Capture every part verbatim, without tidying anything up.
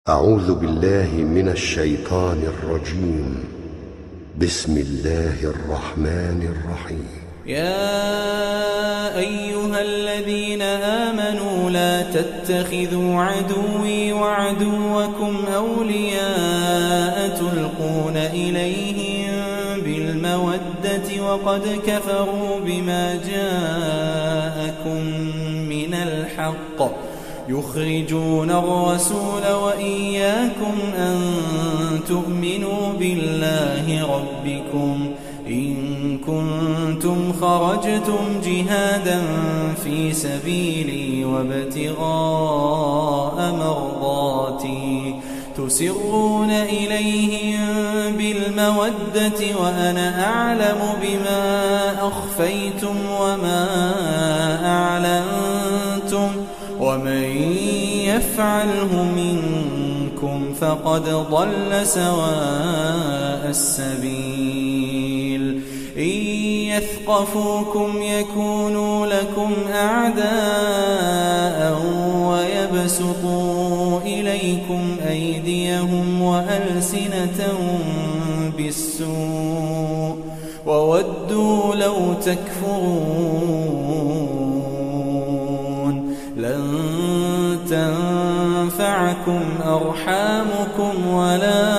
أعوذ بالله من الشيطان الرجيم. بسم الله الرحمن الرحيم. يا أيها الذين آمنوا لا تتخذوا عدوي وعدوكم أولياء تلقون إليهم بالمودة وقد كفروا بما جاءكم من الحق يخرجون الرسول وإياكم أن تؤمنوا بالله ربكم إن كنتم خرجتم جهادا في سبيلي وابتغاء مرضاتي تسرون إليهم بالمودة وأنا أعلم بما أخفيتم وما أعلنتم ومن يفعله منكم فقد ضل سواء السبيل. إن يثقفوكم يكونوا لكم أعداء ويبسطوا إليكم أيديهم وألسنتهم بالسوء وودوا لو تكفرون. لن تنفعكم أرحامكم ولا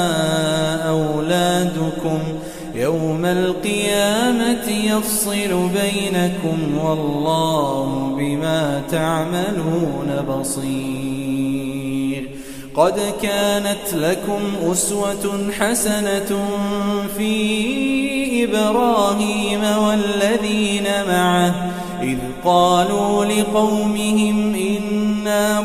أولادكم يوم القيامة يفصل بينكم والله بما تعملون بصير. قد كانت لكم أسوة حسنة في إبراهيم والذين معه إذ قالوا لقومهم إنا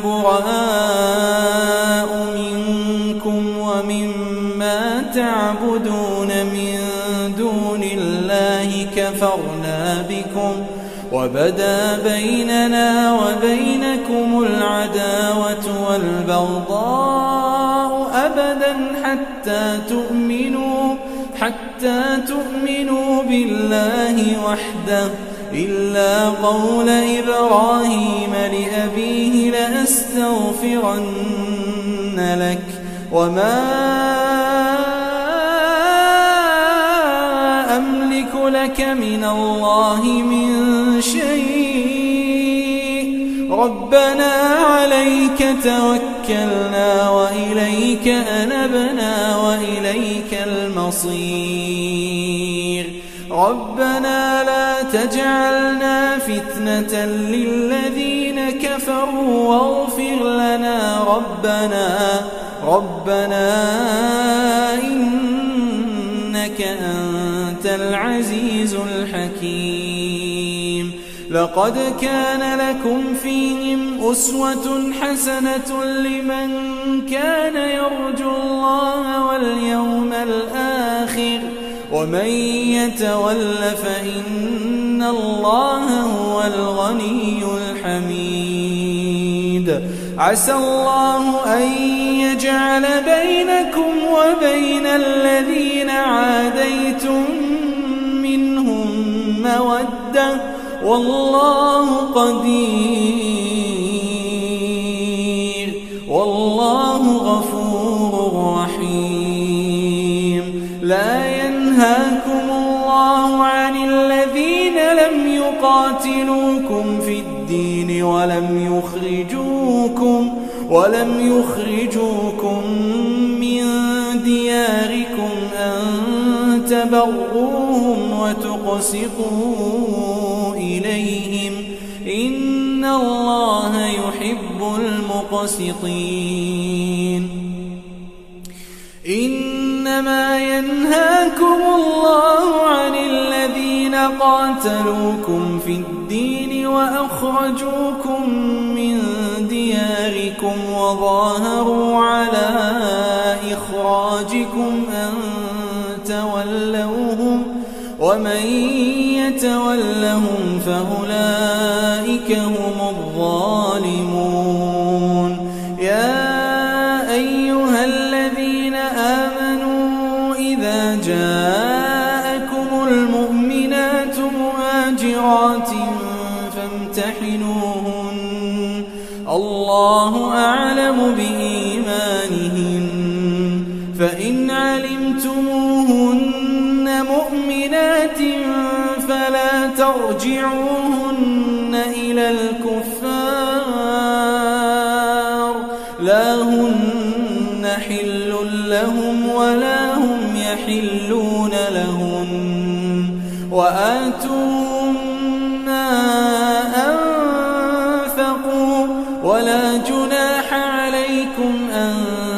براء منكم ومما تعبدون من دون الله كفرنا بكم وبدا بيننا وبينكم العداوة والبغضاء أبدا حتى تؤمنوا حتى تؤمنوا بالله وحده إلا قول إبراهيم لأبيه لأستغفرن لك وما أملك لك من الله من شيء ربنا عليك توكلنا وإليك أنبنا وإليك المصير. ربنا لا تجعلنا فتنة للذين كفروا واغفر لنا ربنا ربنا إنك أنت العزيز الحكيم. لقد كان لكم فيهم أسوة حسنة لمن كان يرجو الله واليوم الآخر ومن يتول فإن الله هو الغني الحميد. عسى الله أن يجعل بينكم وبين الذين عاديتم منهم مودة والله قدير والله غفور رحيم. لا ينهاكم الله عن الذين لم يقاتلوكم في الدين ولم يخرجوكم ولم يخرجوكم من دياركم أن تبروهم وتقسطوا إليهم إن الله يحب المقسطين. إنما ينهاكم الله عن الذين قاتلوكم في الدين وأخرجوكم من دياركم وظاهروا على إخراجكم أن تولوهم ومن يتولهم فأولئك هم الظالمون. يا أيها الذين آمنوا إذا جاءكم المؤمنات مهاجرات فامتحنوهن الله أعلم بإيمانهن فإن علمتموهن مؤمنات فلا ترجعوهن إلى الكفار لا هن حل لهم ولا هم يحلون لهن وآتوهم ما أنفقوا ولا جناح عليكم أن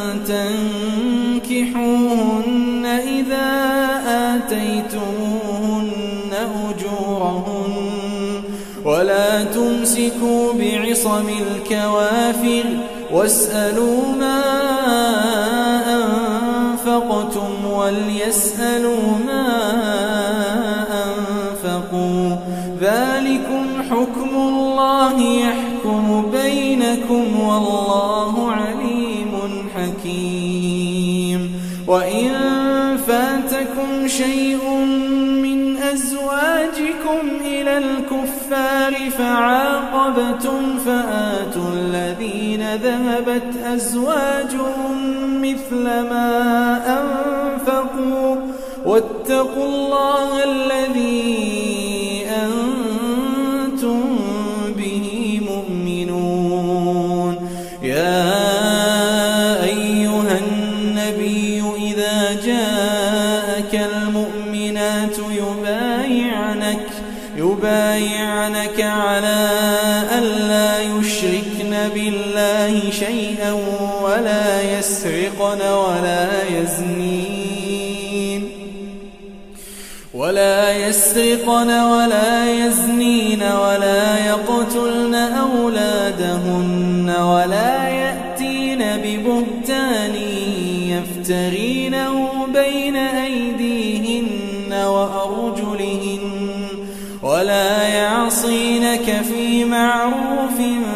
تنكحوهن إذا آتيتموهن أجورهن ولا تمسكوا بعصم الكوافر واسألوا ما أنفقتم وليسألوا ما أنفقوا ذلكم حكم الله يحكم بينكم والله عليم حكيم وإن فاتكم شيء من أزواجكم إلى الكفار فعاقبتم فآتوا الذين ذهبت أزواجهم مثل ما أنفقوا واتقوا الله الذي أنتم به مؤمنون يا أيها النبي إذا جاءك المؤمنات يبايعنك يبايعنك على ألا يشركن بالله شيئا ولا يسرقن ولا يزنين ولا يسرقن ولا يزنين ولا يقتلن أولادهن ولا يأتين ببهتان يفترينه بين أيديهن وأرجلهن ولا يعصينك في معروف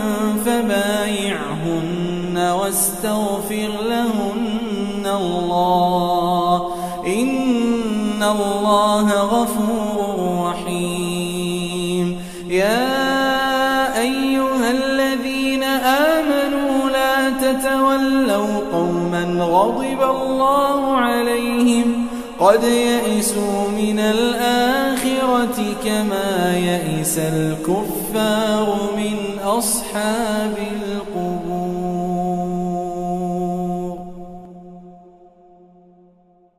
فبايعهن واستغفر لهن الله إن الله غفور رحيم يا أيها الذين آمنوا لا تتولوا قوما غضب الله عليهم قد يئسوا من الآخرة كما يئس الكفار من أصحاب القبور